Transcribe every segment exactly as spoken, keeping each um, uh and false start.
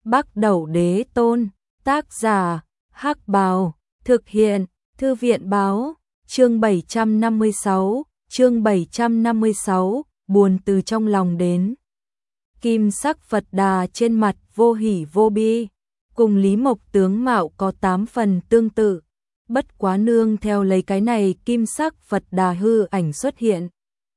Bắc Đẩu Đế Tôn, tác giả, Hắc Bào, thực hiện, Thư viện Báo, chương bảy trăm năm mươi sáu, chương bảy trăm năm mươi sáu, buồn từ trong lòng đến. Kim sắc Phật Đà trên mặt vô hỉ vô bi, cùng Lý Mộc tướng mạo có tám phần tương tự, bất quá nương theo lấy cái này kim sắc Phật Đà hư ảnh xuất hiện.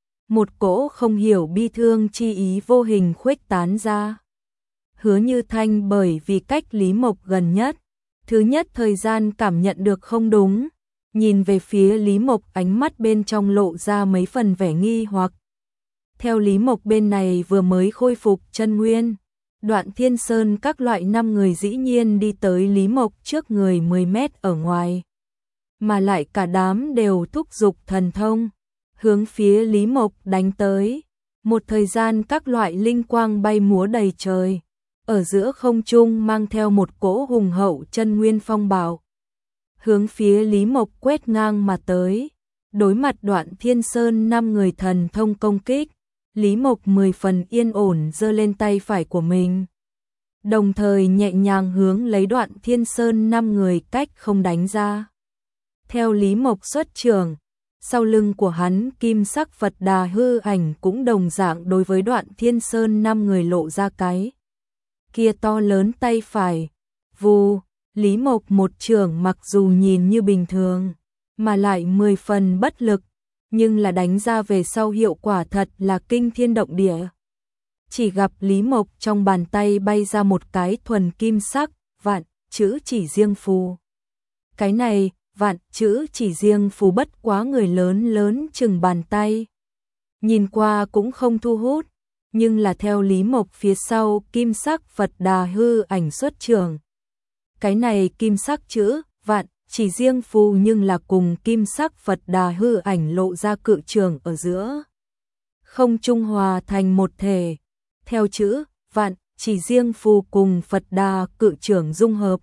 Một cỗ không hiểu bi thương chi ý vô hình khuếch tán ra. Hứa Như Thanh bởi vì cách Lý Mộc gần nhất, thứ nhất thời gian cảm nhận được không đúng, nhìn về phía Lý Mộc ánh mắt bên trong lộ ra mấy phần vẻ nghi hoặc. Theo Lý Mộc bên này vừa mới khôi phục chân nguyên, Đoạn Thiên Sơn các loại năm người dĩ nhiên đi tới Lý Mộc trước người mười mét ở ngoài. Mà lại cả đám đều thúc giục thần thông, hướng phía Lý Mộc đánh tới. Một thời gian các loại linh quang bay múa đầy trời, ở giữa không trung mang theo một cỗ hùng hậu chân nguyên phong bạo, hướng phía Lý Mộc quét ngang mà tới. Đối mặt Đoạn Thiên Sơn năm người thần thông công kích, Lý Mộc mười phần yên ổn giơ lên tay phải của mình, đồng thời nhẹ nhàng hướng lấy Đoạn Thiên Sơn năm người cách không đánh ra. Theo Lý Mộc xuất trường, sau lưng của hắn kim sắc Phật Đà hư ảnh cũng đồng dạng đối với Đoạn Thiên Sơn năm người lộ ra cái kia to lớn tay phải. Vù, Lý Mộc một trường mặc dù nhìn như bình thường, mà lại mười phần bất lực, nhưng là đánh ra về sau hiệu quả thật là kinh thiên động địa. Chỉ gặp Lý Mộc trong bàn tay bay ra một cái thuần kim sắc, vạn, chữ chỉ riêng phù. Cái này, vạn, chữ chỉ riêng phù bất quá người lớn lớn chừng bàn tay. Nhìn qua cũng không thu hút, nhưng là theo Lý Mộc phía sau kim sắc Phật Đà hư ảnh xuất trường. Cái này kim sắc chữ, vạn, chỉ riêng phù nhưng là cùng kim sắc Phật Đà hư ảnh lộ ra cự trường ở giữa. Không trung hòa thành một thể, theo chữ, vạn, chỉ riêng phù cùng Phật Đà cự trường dung hợp.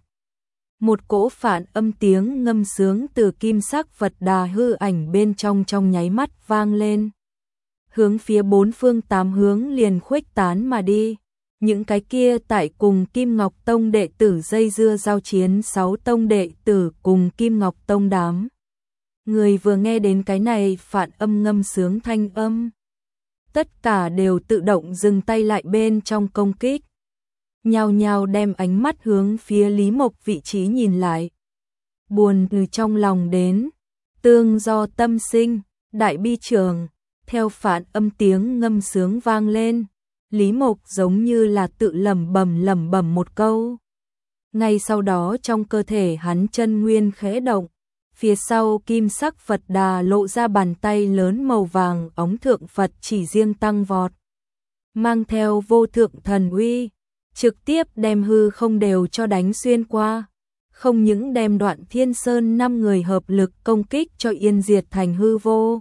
Một cỗ phản âm tiếng ngâm sướng từ kim sắc Phật Đà hư ảnh bên trong trong nháy mắt vang lên. Hướng phía bốn phương tám hướng liền khuếch tán mà đi. Những cái kia tại cùng Kim Ngọc Tông đệ tử dây dưa giao chiến sáu tông đệ tử cùng Kim Ngọc Tông đám. Người vừa nghe đến cái này phản âm ngâm sướng thanh âm, tất cả đều tự động dừng tay lại bên trong công kích, nhao nhao đem ánh mắt hướng phía Lý Mộc vị trí nhìn lại. Buồn từ trong lòng đến, tương do tâm sinh, đại bi trường, theo phản âm tiếng ngâm sướng vang lên. Lý Mộc giống như là tự lẩm bẩm lẩm bẩm một câu. Ngay sau đó trong cơ thể hắn chân nguyên khẽ động, phía sau kim sắc Phật Đà lộ ra bàn tay lớn màu vàng óng thượng Phật chỉ riêng tăng vọt, mang theo vô thượng thần uy, trực tiếp đem hư không đều cho đánh xuyên qua, không những đem Đoạn Thiên Sơn năm người hợp lực công kích cho yên diệt thành hư vô.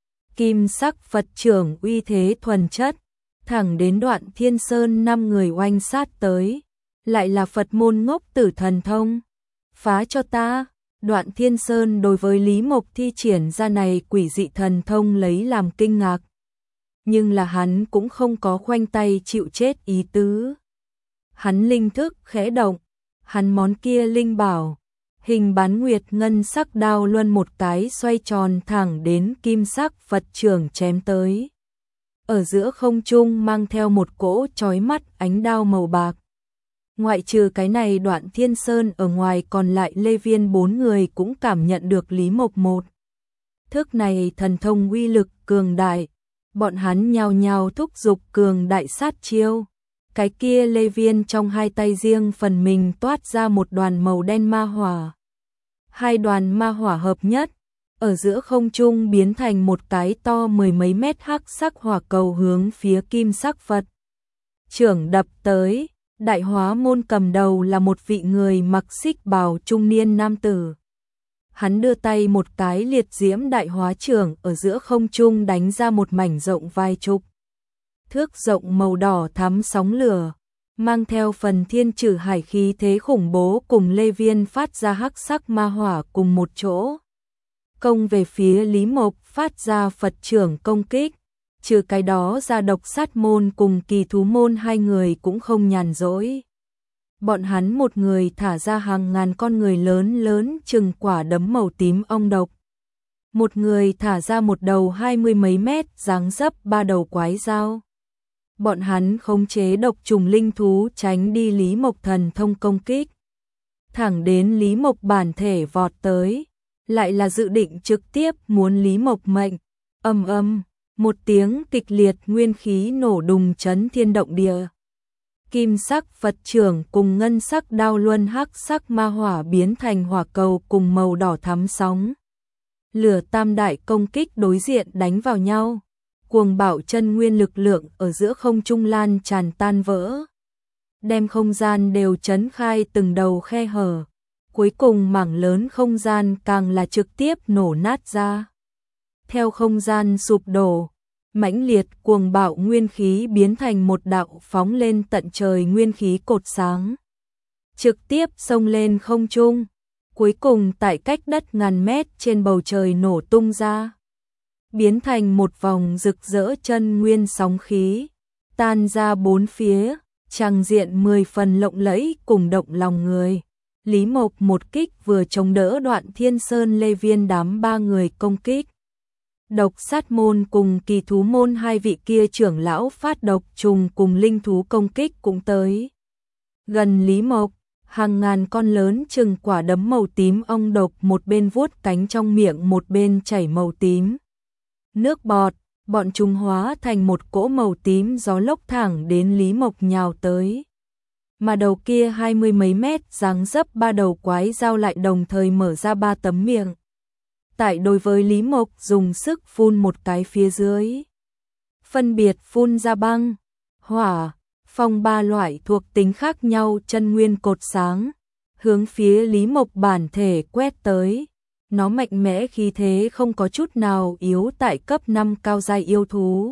Kim sắc Phật trưởng uy thế thuần chất, thẳng đến Đoạn Thiên Sơn năm người oanh sát tới, lại là Phật môn ngốc tử thần thông. Phá cho ta! Đoạn Thiên Sơn đối với Lý Mộc thi triển ra này quỷ dị thần thông lấy làm kinh ngạc. Nhưng là hắn cũng không có khoanh tay chịu chết ý tứ. Hắn linh thức khẽ động, hắn món kia linh bảo, hình bán nguyệt ngân sắc đao luân một cái xoay tròn thẳng đến kim sắc Phật trưởng chém tới. Ở giữa không trung mang theo một cỗ chói mắt ánh đao màu bạc. Ngoại trừ cái này Đoạn Thiên Sơn ở ngoài còn lại Lê Viên bốn người cũng cảm nhận được Lý Mộc một thức này thần thông uy lực cường đại. Bọn hắn nhao nhao thúc giục cường đại sát chiêu. Cái kia Lê Viên trong hai tay riêng phần mình toát ra một đoàn màu đen ma hỏa. Hai đoàn ma hỏa hợp nhất, ở giữa không trung biến thành một cái to mười mấy mét hắc sắc hỏa cầu hướng phía kim sắc Phật trưởng đập tới. Đại Hóa Môn cầm đầu là một vị người mặc xích bào trung niên nam tử. Hắn đưa tay một cái liệt diễm đại hóa trưởng ở giữa không trung đánh ra một mảnh rộng vài chục thước rộng màu đỏ thắm sóng lửa, mang theo phần thiên trừ hải khí thế khủng bố cùng Lê Viên phát ra hắc sắc ma hỏa cùng một chỗ. Công về phía Lý Mộc phát ra Phật trưởng công kích. Trừ cái đó ra Độc Sát Môn cùng Kỳ Thú Môn hai người cũng không nhàn rỗi. bọn hắn một người thả ra hàng ngàn con người lớn lớn chừng quả đấm màu tím ong độc. Một người thả ra một đầu hai mươi mấy mét dáng dấp ba đầu quái dao. Bọn hắn khống chế độc trùng linh thú tránh đi Lý Mộc thần thông công kích. Thẳng đến Lý Mộc bản thể vọt tới, lại là dự định trực tiếp muốn Lý Mộc mệnh. Ầm ầm, một tiếng kịch liệt nguyên khí nổ đùng chấn thiên động địa. Kim sắc Phật trưởng cùng ngân sắc đao luân hắc sắc ma hỏa biến thành hỏa cầu cùng màu đỏ thắm sóng. Lửa tam đại công kích đối diện đánh vào nhau. Cuồng bạo chân nguyên lực lượng ở giữa không trung lan tràn tan vỡ. Đem không gian đều chấn khai từng đầu khe hở. Cuối cùng mảng lớn không gian càng là trực tiếp nổ nát ra. Theo không gian sụp đổ, mãnh liệt cuồng bạo nguyên khí biến thành một đạo phóng lên tận trời nguyên khí cột sáng. Trực tiếp xông lên không trung, cuối cùng tại cách đất ngàn mét trên bầu trời nổ tung ra. Biến thành một vòng rực rỡ chân nguyên sóng khí, tan ra bốn phía, tràng diện mười phần lộng lẫy cùng động lòng người. Lý Mộc một kích vừa chống đỡ Đoạn Thiên Sơn Lê Viên đám ba người công kích. Độc sát môn cùng kỳ thú môn hai vị kia trưởng lão phát độc trùng cùng linh thú công kích cũng tới. Gần Lý Mộc, hàng ngàn con lớn chừng quả đấm màu tím ong độc một bên vuốt cánh trong miệng một bên chảy màu tím. Nước bọt, bọn chúng hóa thành một cỗ màu tím gió lốc thẳng đến Lý Mộc nhào tới. Mà đầu kia hai mươi mấy mét dáng dấp ba đầu quái dao lại đồng thời mở ra ba tấm miệng. Tại đối với Lý Mộc dùng sức phun một cái phía dưới. Phân biệt phun ra băng, hỏa, phong ba loại thuộc tính khác nhau chân nguyên cột sáng. Hướng phía Lý Mộc bản thể quét tới. Nó mạnh mẽ khí thế không có chút nào yếu tại cấp năm cao giai yêu thú.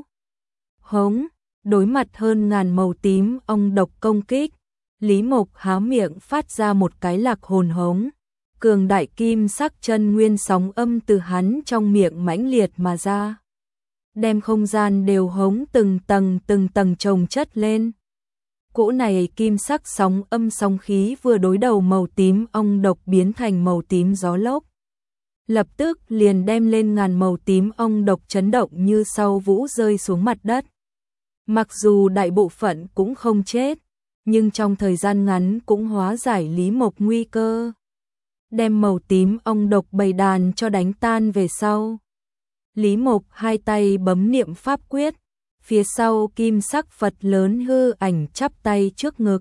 Hống, đối mặt hơn ngàn màu tím ong độc công kích. Lý Mộc há miệng phát ra một cái lạc hồn hống. Cường đại kim sắc chân nguyên sóng âm từ hắn trong miệng mãnh liệt mà ra. Đem không gian đều hống từng tầng từng tầng chồng chất lên. Cỗ này kim sắc sóng âm sóng khí vừa đối đầu màu tím ong độc biến thành màu tím gió lốc. Lập tức liền đem lên ngàn màu tím ong độc chấn động như sau vũ rơi xuống mặt đất. Mặc dù đại bộ phận cũng không chết, nhưng trong thời gian ngắn cũng hóa giải Lý Mộc nguy cơ. Đem màu tím ong độc bầy đàn cho đánh tan về sau. Lý Mộc hai tay bấm niệm pháp quyết, phía sau kim sắc Phật lớn hư ảnh chắp tay trước ngực.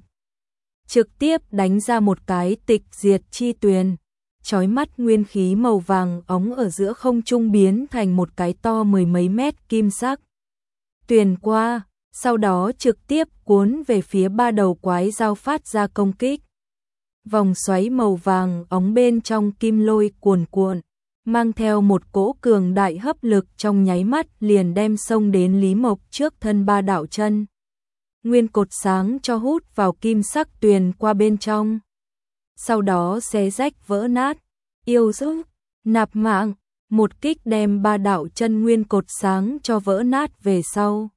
Trực tiếp đánh ra một cái tịch diệt chi tuyền, chói mắt nguyên khí màu vàng óng ở giữa không trung biến thành một cái to mười mấy mét kim sắc. Tuyền qua, sau đó trực tiếp cuốn về phía ba đầu quái dao phát ra công kích. Vòng xoáy màu vàng óng bên trong kim lôi cuồn cuộn, mang theo một cỗ cường đại hấp lực trong nháy mắt liền đem xông đến Lý Mộc trước thân ba đạo chân. Nguyên cột sáng cho hút vào kim sắc tuyền qua bên trong. Sau đó xé rách vỡ nát, yêu dốc, nạp mạng, một kích đem ba đạo chân nguyên cột sáng cho vỡ nát về sau.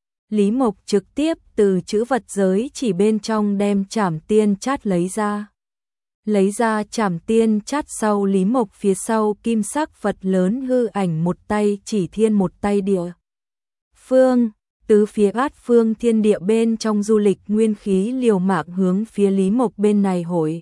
Lý Mộc trực tiếp từ chữ vật giới chỉ bên trong đem Trảm Tiên Chát lấy ra. Lấy ra Trảm Tiên Chát sau Lý Mộc phía sau kim sắc Phật lớn hư ảnh một tay chỉ thiên một tay địa. Phương, tứ phía bát phương thiên địa bên trong du lịch nguyên khí liều mạng hướng phía Lý Mộc bên này hội.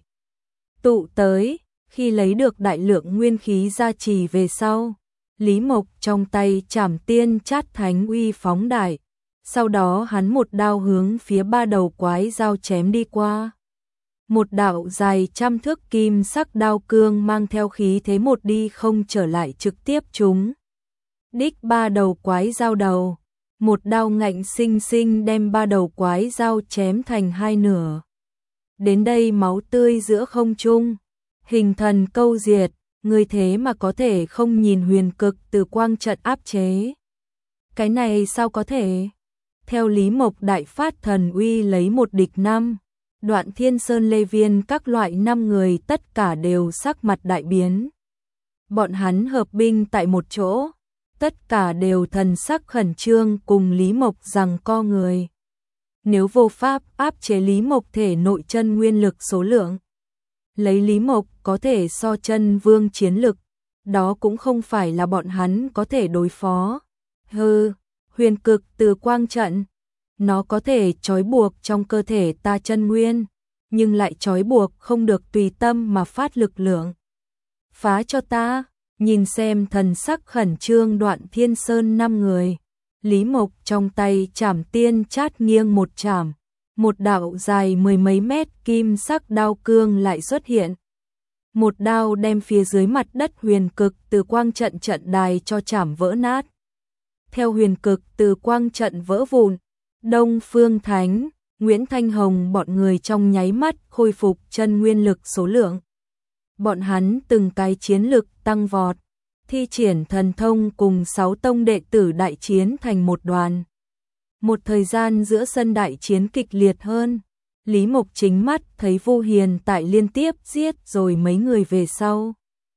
Tụ tới, khi lấy được đại lượng nguyên khí gia trì về sau, Lý Mộc trong tay Trảm Tiên Chát thánh uy phóng đại. Sau đó hắn một đao hướng phía ba đầu quái dao chém đi qua. Một đạo dài trăm thước kim sắc đao cương mang theo khí thế một đi không trở lại trực tiếp chúng. Đích ba đầu quái dao đầu. Một đao ngạnh sinh sinh đem ba đầu quái dao chém thành hai nửa. Đến đây máu tươi giữa không trung. Hình thần câu diệt, người thế mà có thể không nhìn huyền cực từ quang trận áp chế. Cái này sao có thể? Theo Lý Mộc đại phát thần uy lấy một địch năm, Đoạn Thiên Sơn Lê Viên các loại năm người tất cả đều sắc mặt đại biến. Bọn hắn hợp binh tại một chỗ, tất cả đều thần sắc khẩn trương cùng Lý Mộc giằng co người. nếu vô pháp áp chế Lý Mộc thể nội chân nguyên lực số lượng. Lấy Lý Mộc có thể so chân vương chiến lực, đó cũng không phải là bọn hắn có thể đối phó. Hừ, huyền cực từ quang trận, nó có thể trói buộc trong cơ thể ta chân nguyên, nhưng lại trói buộc không được tùy tâm mà phát lực lượng. Phá cho ta, nhìn xem thần sắc khẩn trương Đoạn Thiên Sơn năm người. Lý Mộc trong tay chảm tiên chát nghiêng một chảm, một đạo dài mười mấy mét kim sắc đao cương lại xuất hiện. Một đao đem phía dưới mặt đất huyền cực từ quang trận trận đài cho chảm vỡ nát. Theo huyền cực từ quang trận vỡ vụn, Đông Phương Thánh, Nguyễn Thanh Hồng bọn người trong nháy mắt khôi phục chân nguyên lực số lượng. Bọn hắn từng cái chiến lực tăng vọt, thi triển thần thông cùng sáu tông đệ tử đại chiến thành một đoàn. Một thời gian giữa sân đại chiến kịch liệt hơn, Lý Mộc chính mắt thấy Vu Hiền tại liên tiếp giết rồi mấy người về sau.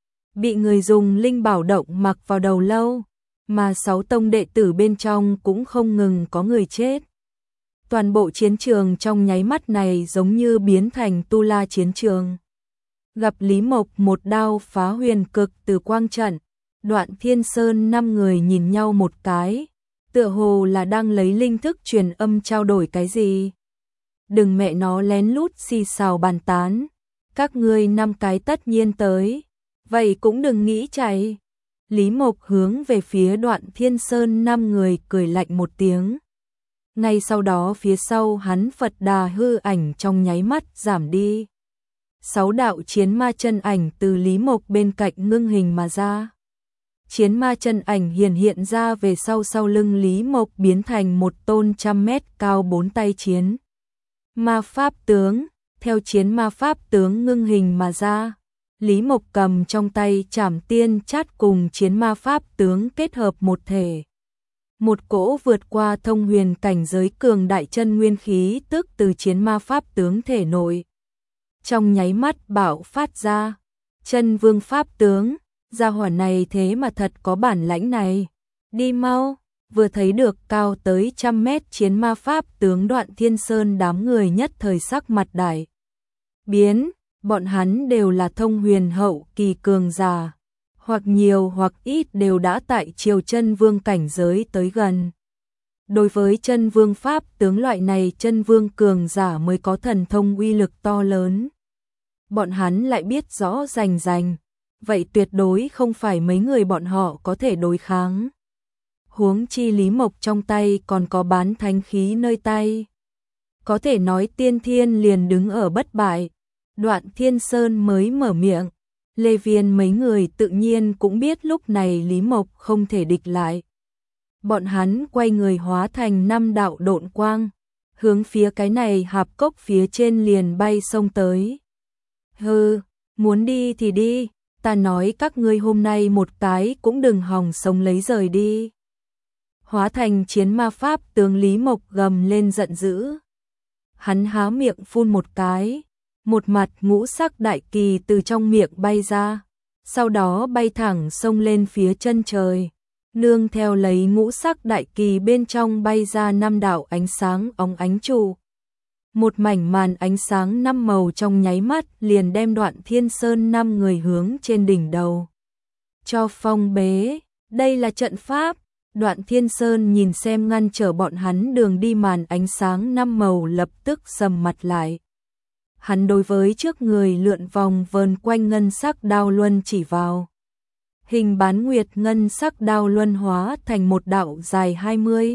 Bị người dùng linh bảo động mặc vào đầu lâu, mà sáu tông đệ tử bên trong cũng không ngừng có người chết. Toàn bộ chiến trường trong nháy mắt này giống như biến thành tu la chiến trường. Gặp Lý Mộc một đao phá huyền cực từ quang trận, Đoạn Thiên Sơn năm người nhìn nhau một cái, tựa hồ là đang lấy linh thức truyền âm trao đổi cái gì. Đừng mẹ nó lén lút xì xào bàn tán, các ngươi năm cái tất nhiên tới, vậy cũng đừng nghĩ chạy. Lý Mộc hướng về phía Đoạn Thiên Sơn năm người cười lạnh một tiếng. Ngay sau đó phía sau hắn Phật Đà hư ảnh trong nháy mắt giảm đi. Sáu đạo chiến ma chân ảnh từ Lý Mộc bên cạnh ngưng hình mà ra. Chiến ma chân ảnh hiện hiện ra về sau sau lưng Lý Mộc biến thành một tôn trăm mét cao bốn tay chiến ma pháp tướng. Theo chiến ma pháp tướng ngưng hình mà ra, Lý Mộc cầm trong tay chảm tiên chát cùng chiến ma pháp tướng kết hợp một thể. Một cỗ vượt qua thông huyền cảnh giới cường đại chân nguyên khí tức từ chiến ma pháp tướng thể nội. Trong nháy mắt bạo phát ra, chân vương pháp tướng, gia hỏa này thế mà thật có bản lãnh này. Đi mau, vừa thấy được cao tới trăm mét chiến ma pháp tướng Đoạn Thiên Sơn đám người nhất thời sắc mặt đại biến, bọn hắn đều là thông huyền hậu kỳ cường giả, hoặc nhiều hoặc ít đều đã tại triều chân vương cảnh giới tới gần. Đối với chân vương pháp tướng loại này chân vương cường giả mới có thần thông uy lực to lớn. Bọn hắn lại biết rõ rành rành, vậy tuyệt đối không phải mấy người bọn họ có thể đối kháng. Huống chi Lý Mộc trong tay còn có bán thánh khí nơi tay. Có thể nói tiên thiên liền đứng ở bất bại. Đoạn Thiên Sơn mới mở miệng, Lê Viên mấy người tự nhiên cũng biết lúc này Lý Mộc không thể địch lại. Bọn hắn quay người hóa thành năm đạo độn quang, hướng phía cái này hạp cốc phía trên liền bay xông tới. Hừ, muốn đi thì đi, ta nói các ngươi hôm nay một cái cũng đừng hòng sống lấy rời đi. Hóa thành chiến ma pháp tướng Lý Mộc gầm lên giận dữ. Hắn há miệng phun một cái, một mặt ngũ sắc đại kỳ từ trong miệng bay ra, sau đó bay thẳng xông lên phía chân trời. Nương theo lấy ngũ sắc đại kỳ bên trong bay ra năm đạo ánh sáng óng ánh trụ. Một mảnh màn ánh sáng năm màu trong nháy mắt liền đem Đoạn Thiên Sơn năm người hướng trên đỉnh đầu cho phong bế. Đây là trận pháp. Đoạn Thiên Sơn nhìn xem ngăn trở bọn hắn đường đi màn ánh sáng năm màu lập tức sầm mặt lại. Hắn đối với trước người lượn vòng vờn quanh ngân sắc đao luân chỉ vào. Hình bán nguyệt ngân sắc đao luân hóa thành một đạo dài hai mươi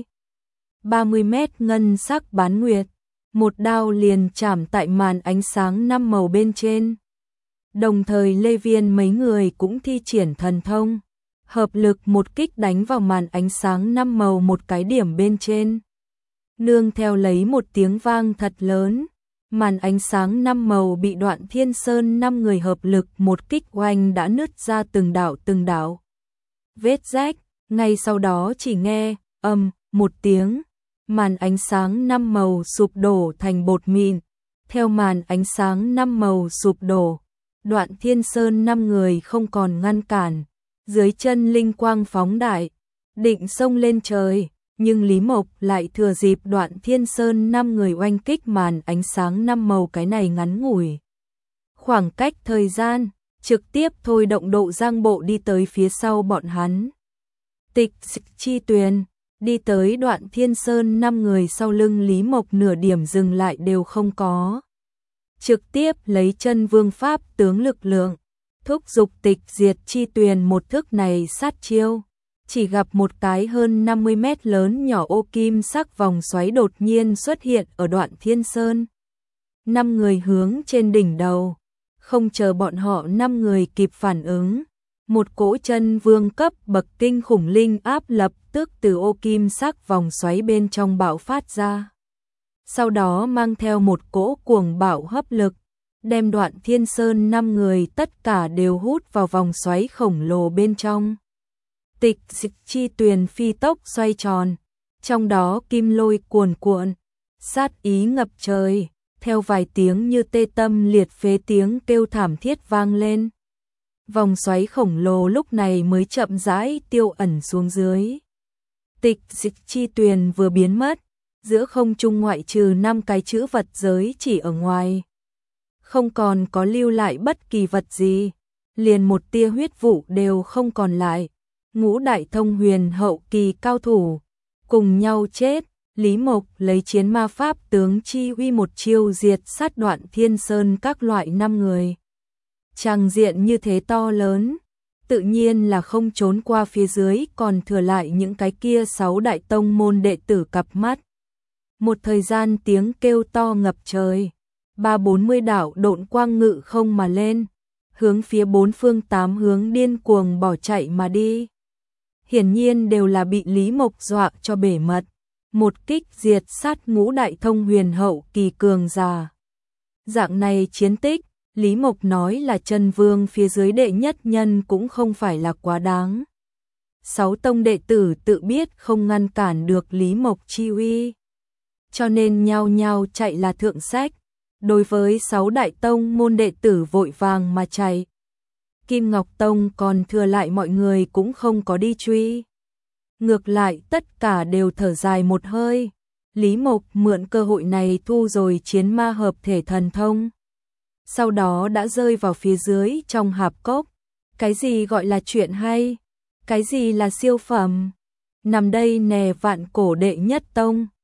ba mươi mét ngân sắc bán nguyệt. Một đao liền chạm tại màn ánh sáng năm màu bên trên. Đồng thời Lê Viên mấy người cũng thi triển thần thông, hợp lực một kích đánh vào màn ánh sáng năm màu một cái điểm bên trên. Nương theo lấy một tiếng vang thật lớn, màn ánh sáng năm màu bị Đoạn Thiên Sơn năm người hợp lực một kích oanh đã nứt ra từng đạo từng đạo vết rách. Ngay sau đó chỉ nghe ầm một tiếng, màn ánh sáng năm màu sụp đổ thành bột mịn. Theo màn ánh sáng năm màu sụp đổ, Đoạn Thiên Sơn năm người không còn ngăn cản, dưới chân linh quang phóng đại, định xông lên trời. nhưng Lý Mộc lại thừa dịp Đoạn Thiên Sơn năm người oanh kích màn ánh sáng năm màu cái này ngắn ngủi khoảng cách thời gian, trực tiếp thôi động độ giang bộ đi tới phía sau bọn hắn. Tịch Chi Tuyền đi tới Đoạn Thiên Sơn, năm người sau lưng Lý Mộc nửa điểm dừng lại đều không có. Trực tiếp lấy chân vương pháp tướng lực lượng, thúc dục Tịch Diệt Chi Tuyền một thức này sát chiêu. Chỉ gặp một cái hơn năm mươi mét lớn nhỏ ô kim sắc vòng xoáy đột nhiên xuất hiện ở Đoạn Thiên Sơn. Năm người hướng trên đỉnh đầu, không chờ bọn họ năm người kịp phản ứng. Một cỗ chân vương cấp bậc kinh khủng linh áp lập tức từ ô kim sắc vòng xoáy bên trong bạo phát ra. Sau đó mang theo một cỗ cuồng bạo hấp lực, đem Đoạn Thiên Sơn năm người tất cả đều hút vào vòng xoáy khổng lồ bên trong. Tịch Chi Tuyền phi tốc xoay tròn, trong đó kim lôi cuồn cuộn, sát ý ngập trời, theo vài tiếng như tê tâm liệt phế tiếng kêu thảm thiết vang lên. Vòng xoáy khổng lồ lúc này mới chậm rãi tiêu ẩn xuống dưới. Tịch Chi Tuyền vừa biến mất, giữa không trung ngoại trừ năm cái chữ vật giới chỉ ở ngoài, không còn có lưu lại bất kỳ vật gì, liền một tia huyết vụ đều không còn lại. Ngũ đại thông huyền hậu kỳ cao thủ cùng nhau chết. Lý Mộc lấy chiến ma pháp tướng chi uy một chiêu diệt sát Đoạn Thiên Sơn các loại năm người. Tràng diện như thế to lớn, tự nhiên là không trốn qua phía dưới còn thừa lại những cái kia sáu đại tông môn đệ tử cặp mắt. Một thời gian tiếng kêu to ngập trời, ba bốn mươi đạo độn quang ngự không mà lên, hướng phía bốn phương tám hướng điên cuồng bỏ chạy mà đi. Hiển nhiên đều là bị Lý Mộc dọa cho bể mật, một kích diệt sát ngũ đại thông huyền hậu kỳ cường giả. Dạng này chiến tích, Lý Mộc nói là chân vương phía dưới đệ nhất nhân cũng không phải là quá đáng. Sáu tông đệ tử tự biết không ngăn cản được Lý Mộc chi uy, cho nên nhao nhao chạy là thượng sách. Đối với sáu đại tông môn đệ tử vội vàng mà chạy. Kim Ngọc Tông còn thừa lại mọi người cũng không có đi truy. Ngược lại tất cả đều thở dài một hơi. Lý Mộc mượn cơ hội này thu rồi chiến ma hợp thể thần thông. Sau đó đã rơi vào phía dưới trong hạp cốc. Cái gì gọi là chuyện hay? Cái gì là siêu phẩm? Nằm đây nè vạn cổ đệ nhất tông.